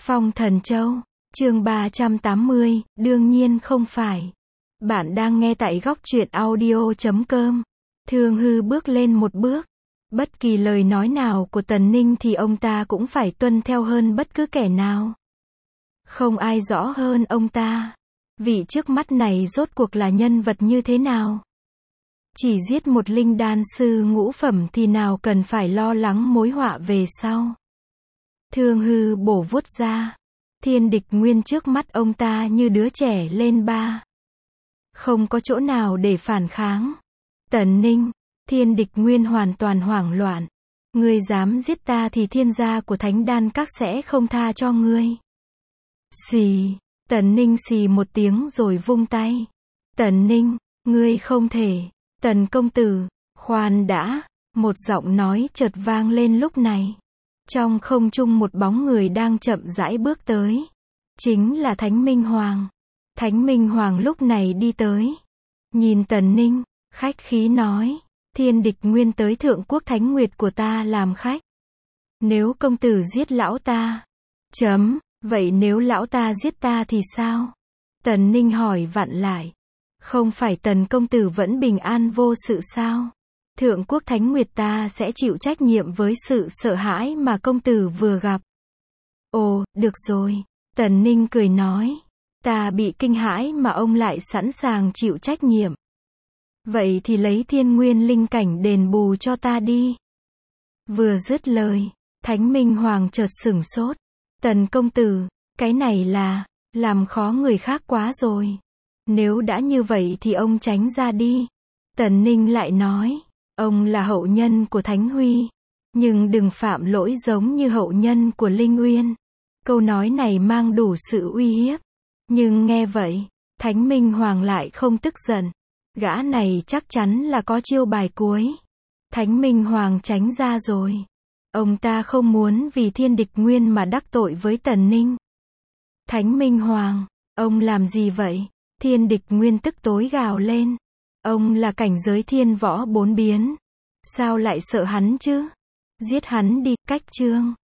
Phong Thần Châu, chương 380, đương nhiên không phải. Bạn đang nghe tại góc truyện audio.com. Thương Hư bước lên một bước. Bất kỳ lời nói nào của Tần Ninh thì ông ta cũng phải tuân theo hơn bất cứ kẻ nào. Không ai rõ hơn ông ta. Vị trước mắt này rốt cuộc là nhân vật như thế nào? Chỉ giết một linh đan sư ngũ phẩm thì nào cần phải lo lắng mối họa về sau. Thương Hư bổ vuốt ra. Thiên Địch Nguyên trước mắt ông ta như đứa trẻ lên ba. Không có chỗ nào để phản kháng. Tần Ninh, Thiên Địch Nguyên hoàn toàn hoảng loạn. Ngươi dám giết ta thì thiên gia của Thánh Đan Các sẽ không tha cho ngươi. Xì, Tần Ninh xì một tiếng rồi vung tay. Tần Ninh, ngươi không thể. Tần công tử, khoan đã. Một giọng nói chợt vang lên lúc này. Trong không trung một bóng người đang chậm rãi bước tới. Chính là Thánh Minh Hoàng. Thánh Minh Hoàng lúc này đi tới. Nhìn Tần Ninh, khách khí nói. Thiên Địch Nguyên tới Thượng Quốc Thánh Nguyệt của ta làm khách. Nếu công tử giết lão ta. Vậy nếu lão ta giết ta thì sao? Tần Ninh hỏi vặn lại. Không phải Tần công tử vẫn bình an vô sự sao? Thượng Quốc Thánh Nguyệt ta sẽ chịu trách nhiệm với sự sợ hãi mà công tử vừa gặp. Ồ, được rồi. Tần Ninh cười nói. Ta bị kinh hãi mà ông lại sẵn sàng chịu trách nhiệm. Vậy thì lấy thiên nguyên linh cảnh đền bù cho ta đi. Vừa dứt lời, Thánh Minh Hoàng chợt sửng sốt. Tần công tử, cái này là, làm khó người khác quá rồi. Nếu đã như vậy thì ông tránh ra đi. Tần Ninh lại nói. Ông là hậu nhân của Thánh Huy. Nhưng đừng phạm lỗi giống như hậu nhân của Linh Uyên. Câu nói này mang đủ sự uy hiếp. Nhưng nghe vậy, Thánh Minh Hoàng lại không tức giận. Gã này chắc chắn là có chiêu bài cuối. Thánh Minh Hoàng tránh ra rồi. Ông ta không muốn vì Thiên Địch Nguyên mà đắc tội với Tần Ninh. Thánh Minh Hoàng, ông làm gì vậy? Thiên Địch Nguyên tức tối gào lên. Ông là cảnh giới thiên võ bốn biến. Sao lại sợ hắn chứ? Giết hắn đi, cách chương.